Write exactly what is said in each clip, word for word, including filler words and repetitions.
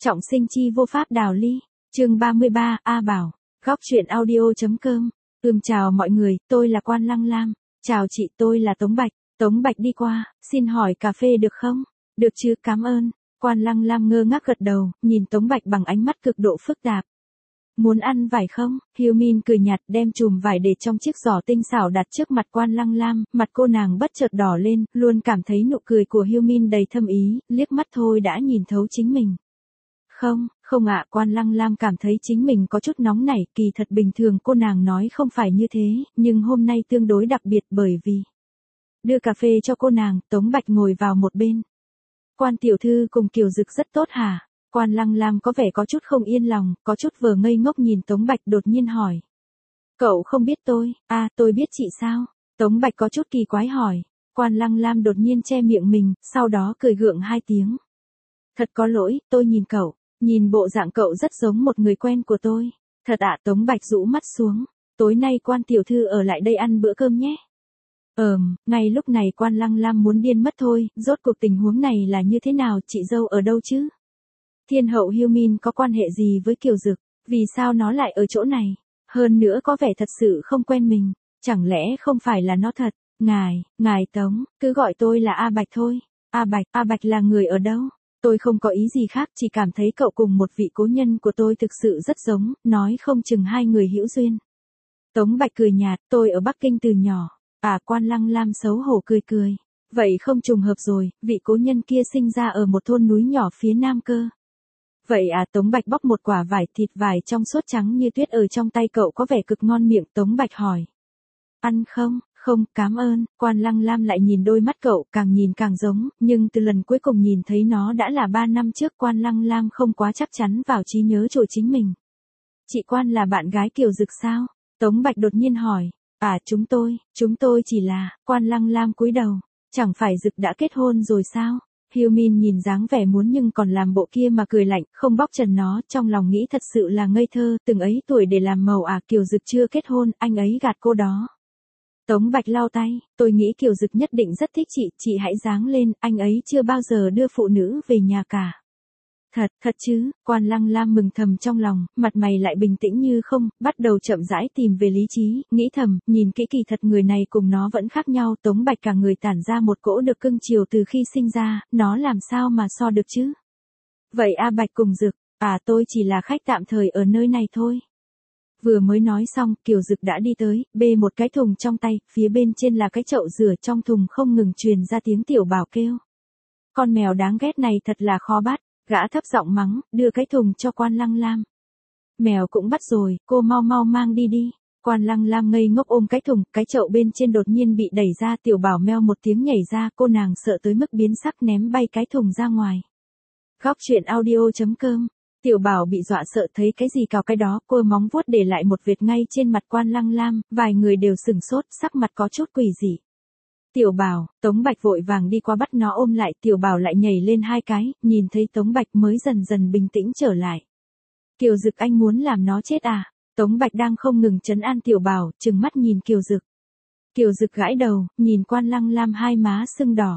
Trọng sinh chi vô pháp đào ly. Chương ba mươi ba, A Bảo. Góc truyện audio.com. Ừm chào mọi người, tôi là Quan Lăng Lam. Chào chị, tôi là Tống Bạch. Tống Bạch đi qua, xin hỏi cà phê được không? Được chứ, cảm ơn. Quan Lăng Lam ngơ ngác gật đầu, nhìn Tống Bạch bằng ánh mắt cực độ phức tạp. Muốn ăn vải không? Hiêu Min cười nhạt đem chùm vải để trong chiếc giỏ tinh xảo đặt trước mặt Quan Lăng Lam, mặt cô nàng bất chợt đỏ lên, luôn cảm thấy nụ cười của Hiêu Min đầy thâm ý, liếc mắt thôi đã nhìn thấu chính mình. Không, không ạ, Quan Lăng Lam cảm thấy chính mình có chút nóng nảy, kỳ thật bình thường cô nàng nói không phải như thế, nhưng hôm nay tương đối đặc biệt bởi vì đưa cà phê cho cô nàng, Tống Bạch ngồi vào một bên. Quan tiểu thư cùng Kiều Dực rất tốt hả? Quan Lăng Lam có vẻ có chút không yên lòng, có chút vờ ngây ngốc nhìn Tống Bạch đột nhiên hỏi. Cậu không biết tôi, à tôi biết chị sao? Tống Bạch có chút kỳ quái hỏi. Quan Lăng Lam đột nhiên che miệng mình, sau đó cười gượng hai tiếng. Thật có lỗi, tôi nhìn cậu, nhìn bộ dạng cậu rất giống một người quen của tôi. Thật ạ, Tống Bạch rũ mắt xuống. Tối nay Quan tiểu thư ở lại đây ăn bữa cơm nhé. Ờm, ngay lúc này Quan Lăng Lam muốn điên mất thôi, rốt cuộc tình huống này là như thế nào, chị dâu ở đâu chứ? Thiên hậu Hiêu Min có quan hệ gì với Kiều Dực, vì sao nó lại ở chỗ này? Hơn nữa có vẻ thật sự không quen mình, chẳng lẽ không phải là nó thật? Ngài, ngài Tống, cứ gọi tôi là A Bạch thôi. A Bạch, A Bạch là người ở đâu? Tôi không có ý gì khác, chỉ cảm thấy cậu cùng một vị cố nhân của tôi thực sự rất giống, nói không chừng hai người hữu duyên. Tống Bạch cười nhạt, tôi ở Bắc Kinh từ nhỏ. À, Quan Lăng Lam xấu hổ cười cười. Vậy không trùng hợp rồi, vị cố nhân kia sinh ra ở một thôn núi nhỏ phía nam cơ. Vậy à, Tống Bạch bóc một quả vải thịt vải trong suốt trắng như tuyết ở trong tay cậu có vẻ cực ngon miệng, Tống Bạch hỏi. Ăn không? Không, cảm ơn. Quan Lăng Lam lại nhìn đôi mắt cậu, càng nhìn càng giống, nhưng từ lần cuối cùng nhìn thấy nó đã là ba năm trước, Quan Lăng Lam không quá chắc chắn vào trí nhớ của chính mình. Chị Quan là bạn gái Kiều Dực sao? Tống Bạch đột nhiên hỏi. À, chúng tôi, chúng tôi chỉ là, Quan Lăng Lam cúi đầu. Chẳng phải Dực đã kết hôn rồi sao? Hiêu Min nhìn dáng vẻ muốn nhưng còn làm bộ kia mà cười lạnh, không bóc trần nó, trong lòng nghĩ thật sự là ngây thơ, từng ấy tuổi để làm màu à, Kiều Dực chưa kết hôn, anh ấy gạt cô đó. Tống Bạch lau tay, tôi nghĩ Kiều Dực nhất định rất thích chị, chị hãy dáng lên, anh ấy chưa bao giờ đưa phụ nữ về nhà cả. Thật, thật chứ, Quan Lăng Lam mừng thầm trong lòng, mặt mày lại bình tĩnh như không, bắt đầu chậm rãi tìm về lý trí, nghĩ thầm, nhìn kỹ kỳ thật người này cùng nó vẫn khác nhau, Tống Bạch cả người tản ra một cỗ được cưng chiều từ khi sinh ra, nó làm sao mà so được chứ? Vậy A Bạch cùng Dực, à tôi chỉ là khách tạm thời ở nơi này thôi. Vừa mới nói xong, Kiều Dực đã đi tới, bê một cái thùng trong tay, phía bên trên là cái chậu rửa, trong thùng không ngừng truyền ra tiếng Tiểu Bảo kêu. Con mèo đáng ghét này thật là khó bắt. Gã thấp giọng mắng, đưa cái thùng cho Quan Lăng Lam. Mèo cũng bắt rồi, cô mau mau mang đi đi. Quan Lăng Lam ngây ngốc ôm cái thùng, cái chậu bên trên đột nhiên bị đẩy ra, Tiểu Bảo meo một tiếng nhảy ra, cô nàng sợ tới mức biến sắc ném bay cái thùng ra ngoài. Góc truyện audio.com. Tiểu Bảo bị dọa sợ thấy cái gì cào cái đó, cô móng vuốt để lại một vệt ngay trên mặt Quan Lăng Lam, vài người đều sửng sốt, sắc mặt có chút quỷ dị. Tiểu Bảo, Tống Bạch vội vàng đi qua bắt nó ôm lại, Tiểu Bảo lại nhảy lên hai cái, nhìn thấy Tống Bạch mới dần dần bình tĩnh trở lại. Kiều Dực, anh muốn làm nó chết à? Tống Bạch đang không ngừng trấn an Tiểu Bảo, trừng mắt nhìn Kiều Dực. Kiều Dực gãi đầu, nhìn Quan Lăng Lam hai má sưng đỏ.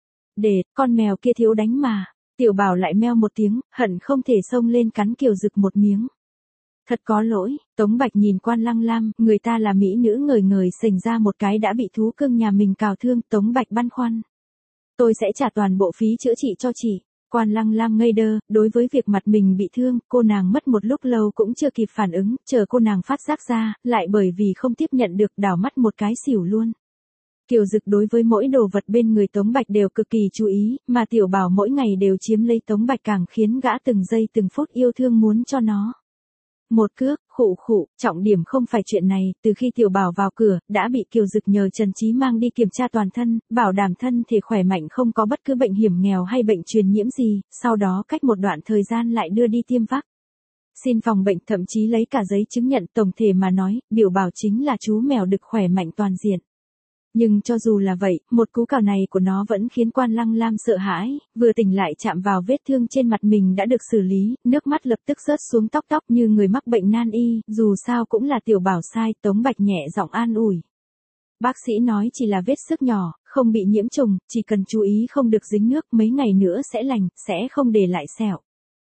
Để, con mèo kia thiếu đánh mà. Tiểu Bảo lại meo một tiếng, hận không thể xông lên cắn Kiều Dực một miếng. Thật có lỗi, Tống Bạch nhìn Quan Lăng Lam, người ta là mỹ nữ ngời ngời sành ra một cái đã bị thú cưng nhà mình cào thương, Tống Bạch băn khoăn. Tôi sẽ trả toàn bộ phí chữa trị cho chị. Quan Lăng Lam ngây đơ, đối với việc mặt mình bị thương, cô nàng mất một lúc lâu cũng chưa kịp phản ứng, chờ cô nàng phát giác ra, lại bởi vì không tiếp nhận được đảo mắt một cái xỉu luôn. Kiều Dực đối với mỗi đồ vật bên người Tống Bạch đều cực kỳ chú ý, mà Tiểu Bảo mỗi ngày đều chiếm lấy Tống Bạch càng khiến gã từng giây từng phút yêu thương muốn cho nó. Một cước, khụ khụ, trọng điểm không phải chuyện này, từ khi Tiểu Bảo vào cửa, đã bị Kiều Dực nhờ Trần Chí mang đi kiểm tra toàn thân, bảo đảm thân thể khỏe mạnh không có bất cứ bệnh hiểm nghèo hay bệnh truyền nhiễm gì, sau đó cách một đoạn thời gian lại đưa đi tiêm vắc xin phòng bệnh, thậm chí lấy cả giấy chứng nhận, tổng thể mà nói, Biểu Bảo chính là chú mèo đực khỏe mạnh toàn diện. Nhưng cho dù là vậy, một cú cào này của nó vẫn khiến Quan Lăng Lam sợ hãi, vừa tỉnh lại chạm vào vết thương trên mặt mình đã được xử lý, nước mắt lập tức rớt xuống tóc tóc như người mắc bệnh nan y, dù sao cũng là Tiểu Bảo sai, Tống Bạch nhẹ giọng an ủi. Bác sĩ nói chỉ là vết xước nhỏ, không bị nhiễm trùng, chỉ cần chú ý không được dính nước, mấy ngày nữa sẽ lành, sẽ không để lại sẹo.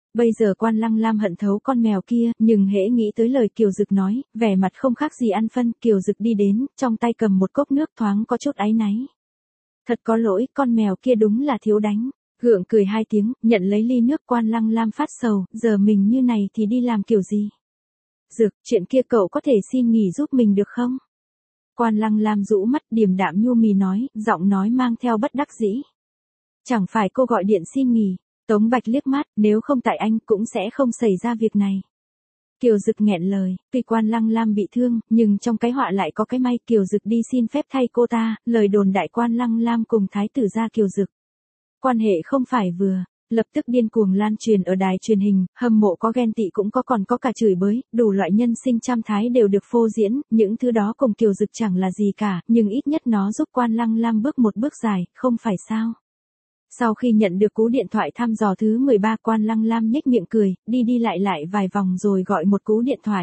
Bây giờ Quan Lăng Lam hận thấu con mèo kia, nhưng hễ nghĩ tới lời Kiều Dực nói, vẻ mặt không khác gì ăn phân, Kiều Dực đi đến, trong tay cầm một cốc nước thoáng có chút áy náy. Thật có lỗi, con mèo kia đúng là thiếu đánh. Gượng cười hai tiếng, nhận lấy ly nước. Quan Lăng Lam phát sầu, giờ mình như này thì đi làm kiểu gì? Dực, chuyện kia cậu có thể xin nghỉ giúp mình được không? Quan Lăng Lam rũ mắt điềm đạm nhu mì nói, giọng nói mang theo bất đắc dĩ. Chẳng phải cô gọi điện xin nghỉ. Tống Bạch liếc mắt, nếu không tại anh cũng sẽ không xảy ra việc này. Kiều Dực nghẹn lời, tuy Quan Lăng Lam bị thương, nhưng trong cái họa lại có cái may. Kiều Dực đi xin phép thay cô ta, lời đồn đại Quan Lăng Lam cùng thái tử gia Kiều Dực. Quan hệ không phải vừa, lập tức điên cuồng lan truyền ở đài truyền hình, hâm mộ có ghen tị cũng có, còn có cả chửi bới, đủ loại nhân sinh trăm thái đều được phô diễn, những thứ đó cùng Kiều Dực chẳng là gì cả, nhưng ít nhất nó giúp Quan Lăng Lam bước một bước dài, không phải sao? Sau khi nhận được cú điện thoại thăm dò thứ mười ba, Quan Lăng Lam nhếch miệng cười, đi đi lại lại vài vòng rồi gọi một cú điện thoại.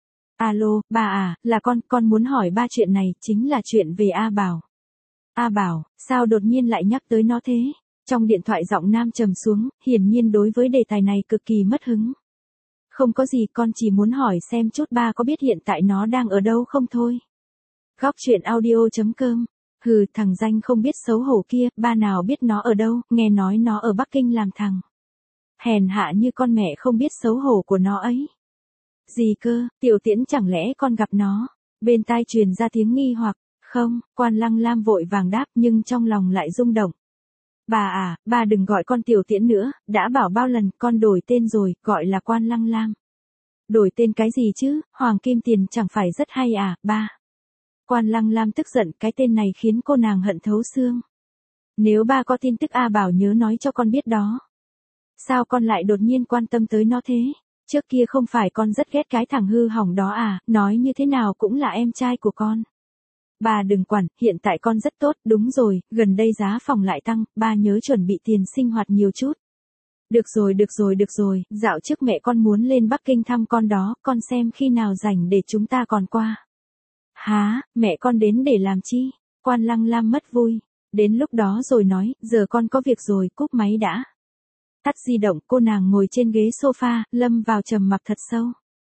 Alo, ba à, là con, con muốn hỏi ba chuyện này, chính là chuyện về A Bảo. A Bảo, sao đột nhiên lại nhắc tới nó thế? Trong điện thoại giọng nam trầm xuống, hiển nhiên đối với đề tài này cực kỳ mất hứng. Không có gì, con chỉ muốn hỏi xem chút ba có biết hiện tại nó đang ở đâu không thôi. Góc truyện audio chấm com. Hừ, thằng danh không biết xấu hổ kia, ba nào biết nó ở đâu, nghe nói nó ở Bắc Kinh làm thằng. Hèn hạ như con mẹ không biết xấu hổ của nó ấy. Gì cơ, Tiểu Tiễn chẳng lẽ con gặp nó? Bên tai truyền ra tiếng nghi hoặc, không, Quan Lăng Lam vội vàng đáp nhưng trong lòng lại rung động. Bà à, bà đừng gọi con Tiểu Tiễn nữa, đã bảo bao lần con đổi tên rồi, gọi là Quan Lăng Lam. Đổi tên cái gì chứ, Hoàng Kim Tiền chẳng phải rất hay à, ba. Quan Lăng Lam tức giận, cái tên này khiến cô nàng hận thấu xương. Nếu ba có tin tức A Bảo nhớ nói cho con biết đó. Sao con lại đột nhiên quan tâm tới nó thế? Trước kia không phải con rất ghét cái thằng hư hỏng đó à, nói như thế nào cũng là em trai của con. Bà đừng quản, hiện tại con rất tốt, đúng rồi, gần đây giá phòng lại tăng, ba nhớ chuẩn bị tiền sinh hoạt nhiều chút. Được rồi, được rồi, được rồi, dạo trước mẹ con muốn lên Bắc Kinh thăm con đó, con xem khi nào rảnh để chúng ta còn qua. Hả, mẹ con đến để làm chi? Quan Lăng Lam mất vui. Đến lúc đó rồi nói, giờ con có việc rồi, cúp máy đã. Tắt di động, cô nàng ngồi trên ghế sofa, lâm vào trầm mặc thật sâu.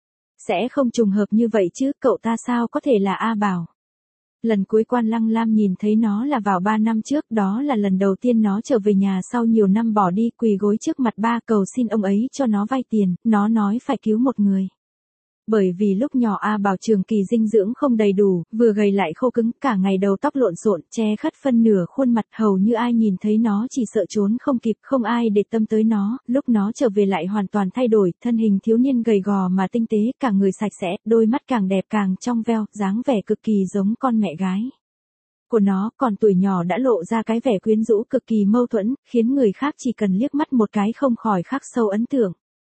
Sẽ không trùng hợp như vậy chứ, cậu ta sao có thể là A Bảo? Lần cuối Quan Lăng Lam nhìn thấy nó là vào ba năm trước, đó là lần đầu tiên nó trở về nhà sau nhiều năm bỏ đi, quỳ gối trước mặt ba cầu xin ông ấy cho nó vay tiền, nó nói phải cứu một người. Bởi vì lúc nhỏ A Bảo trường kỳ dinh dưỡng không đầy đủ, vừa gầy lại khô cứng, cả ngày đầu tóc lộn xộn, che khất phân nửa khuôn mặt, hầu như ai nhìn thấy nó chỉ sợ trốn không kịp, không ai để tâm tới nó, lúc nó trở về lại hoàn toàn thay đổi, thân hình thiếu niên gầy gò mà tinh tế, cả người sạch sẽ, đôi mắt càng đẹp càng trong veo, dáng vẻ cực kỳ giống con mẹ gái của nó, còn tuổi nhỏ đã lộ ra cái vẻ quyến rũ cực kỳ mâu thuẫn, khiến người khác chỉ cần liếc mắt một cái không khỏi khắc sâu ấn tượng.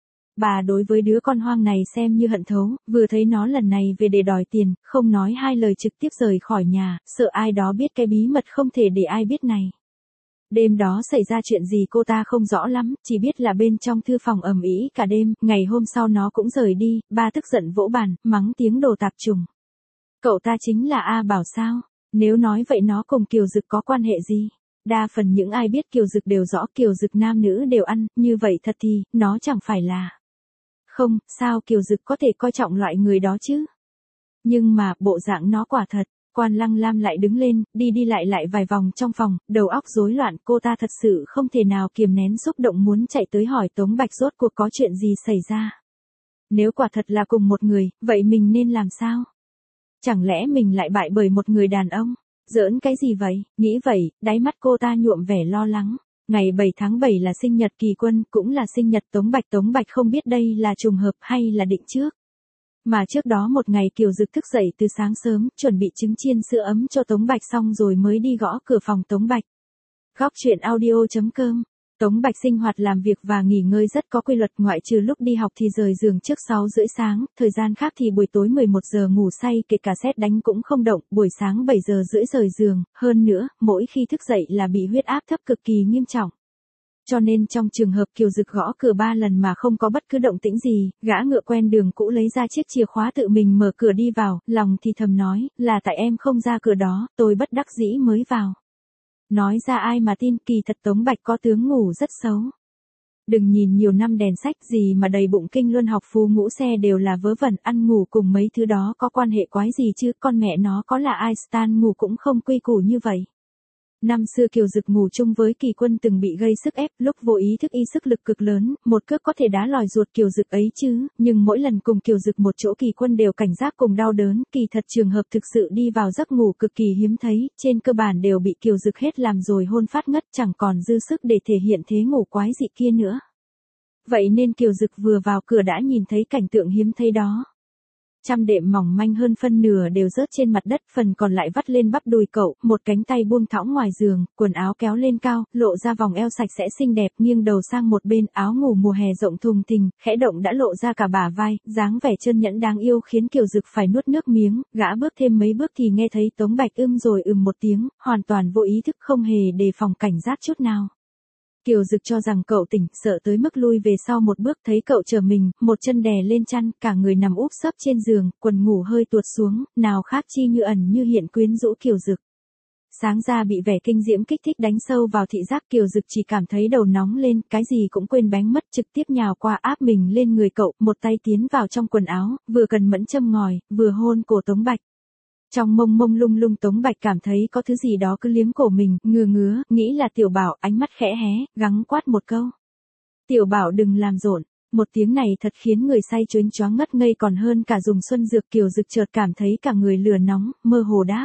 Bà đối với đứa con hoang này xem như hận thấu, vừa thấy nó lần này về để đòi tiền, không nói hai lời trực tiếp rời khỏi nhà, sợ ai đó biết cái bí mật không thể để ai biết này. Đêm đó xảy ra chuyện gì cô ta không rõ lắm, chỉ biết là bên trong thư phòng ầm ĩ cả đêm, ngày hôm sau nó cũng rời đi, ba tức giận vỗ bàn, mắng tiếng đồ tạp chủng. Cậu ta chính là A Bảo sao? Nếu nói vậy nó cùng Kiều Dực có quan hệ gì? Đa phần những ai biết Kiều Dực đều rõ Kiều Dực nam nữ đều ăn, như vậy thật thì, nó chẳng phải là... Không, sao Kiều Dực có thể coi trọng loại người đó chứ? Nhưng mà, bộ dạng nó quả thật. Quan Lăng Lam lại đứng lên, đi đi lại lại vài vòng trong phòng, đầu óc rối loạn, cô ta thật sự không thể nào kiềm nén xúc động muốn chạy tới hỏi Tống Bạch rốt cuộc có chuyện gì xảy ra. Nếu quả thật là cùng một người, vậy mình nên làm sao? Chẳng lẽ mình lại bại bởi một người đàn ông? Giỡn cái gì vậy? Nghĩ vậy, đáy mắt cô ta nhuộm vẻ lo lắng. Ngày bảy tháng bảy là sinh nhật Kỳ Quân, cũng là sinh nhật Tống Bạch. Tống Bạch không biết đây là trùng hợp hay là định trước. Mà trước đó một ngày Kiều Dực thức dậy từ sáng sớm, chuẩn bị trứng chiên sữa ấm cho Tống Bạch xong rồi mới đi gõ cửa phòng Tống Bạch. Góc truyện audio chấm com. Tống Bạch sinh hoạt làm việc và nghỉ ngơi rất có quy luật, ngoại trừ lúc đi học thì rời giường trước sáu rưỡi sáng, thời gian khác thì buổi tối mười một giờ ngủ say, kể cả sét đánh cũng không động, buổi sáng bảy giờ rưỡi rời giường, hơn nữa, mỗi khi thức dậy là bị huyết áp thấp cực kỳ nghiêm trọng. Cho nên trong trường hợp Kiều Dực gõ cửa ba lần mà không có bất cứ động tĩnh gì, gã ngựa quen đường cũ lấy ra chiếc chìa khóa tự mình mở cửa đi vào, lòng thì thầm nói, là tại em không ra cửa đó, tôi bất đắc dĩ mới vào. Nói ra ai mà tin, kỳ thật Tống Bạch có tướng ngủ rất xấu. Đừng nhìn nhiều năm đèn sách gì mà đầy bụng kinh luân học phú ngũ xe đều là vớ vẩn, ăn ngủ cùng mấy thứ đó có quan hệ quái gì chứ, con mẹ nó có là Einstein ngủ cũng không quy củ như vậy. Năm xưa Kiều Dực ngủ chung với Kỳ Quân từng bị gây sức ép, lúc vô ý thức y sức lực cực lớn, một cước có thể đá lòi ruột Kiều Dực ấy chứ, nhưng mỗi lần cùng Kiều Dực một chỗ Kỳ Quân đều cảnh giác cùng đau đớn, kỳ thật trường hợp thực sự đi vào giấc ngủ cực kỳ hiếm thấy, trên cơ bản đều bị Kiều Dực hết làm rồi hôn phát ngất, chẳng còn dư sức để thể hiện thế ngủ quái dị kia nữa. Vậy nên Kiều Dực vừa vào cửa đã nhìn thấy cảnh tượng hiếm thấy đó. Trăm đệm mỏng manh hơn phân nửa đều rớt trên mặt đất, phần còn lại vắt lên bắp đùi cậu, một cánh tay buông thõng ngoài giường, quần áo kéo lên cao, lộ ra vòng eo sạch sẽ xinh đẹp, nghiêng đầu sang một bên, áo ngủ mùa hè rộng thùng thình, khẽ động đã lộ ra cả bả vai, dáng vẻ trơn nhẵn đáng yêu khiến Kiều Dực phải nuốt nước miếng, gã bước thêm mấy bước thì nghe thấy Tống Bạch ưm rồi ừm một tiếng, hoàn toàn vô ý thức không hề đề phòng cảnh giác chút nào. Kiều Dực cho rằng cậu tỉnh, sợ tới mức lui về sau một bước, thấy cậu chờ mình, một chân đè lên chăn, cả người nằm úp sấp trên giường, quần ngủ hơi tuột xuống, nào khác chi như ẩn như hiện quyến rũ Kiều Dực. Sáng ra bị vẻ kinh diễm kích thích đánh sâu vào thị giác, Kiều Dực chỉ cảm thấy đầu nóng lên, cái gì cũng quên bén mất, trực tiếp nhào qua áp mình lên người cậu, một tay tiến vào trong quần áo, vừa cần mẫn châm ngòi, vừa hôn cổ Tống Bạch. Trong mông mông lung lung Tống Bạch cảm thấy có thứ gì đó cứ liếm cổ mình, ngừa ngứa, nghĩ là Tiểu Bảo, ánh mắt khẽ hé, gắng quát một câu. Tiểu Bảo đừng làm rộn, một tiếng này thật khiến người say choáng choáng ngất ngây còn hơn cả dùng xuân dược. Kiều Dực chợt cảm thấy cả người lửa nóng, mơ hồ đáp.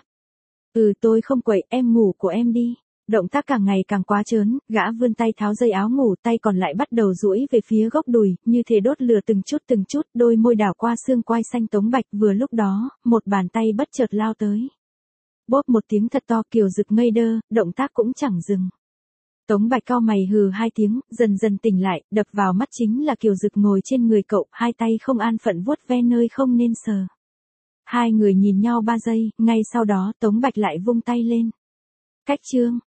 Ừ tôi không quậy, em ngủ của em đi. Động tác càng ngày càng quá trớn, gã vươn tay tháo dây áo ngủ, tay còn lại bắt đầu duỗi về phía góc đùi, như thể đốt lửa từng chút từng chút, đôi môi đảo qua xương quai xanh Tống Bạch, vừa lúc đó, một bàn tay bất chợt lao tới. Bốp một tiếng thật to, Kiều Dực ngây đơ, động tác cũng chẳng dừng. Tống Bạch cau mày hừ hai tiếng, dần dần tỉnh lại, đập vào mắt chính là Kiều Dực ngồi trên người cậu, hai tay không an phận vuốt ve nơi không nên sờ. Hai người nhìn nhau ba giây, ngay sau đó Tống Bạch lại vung tay lên. Cách chương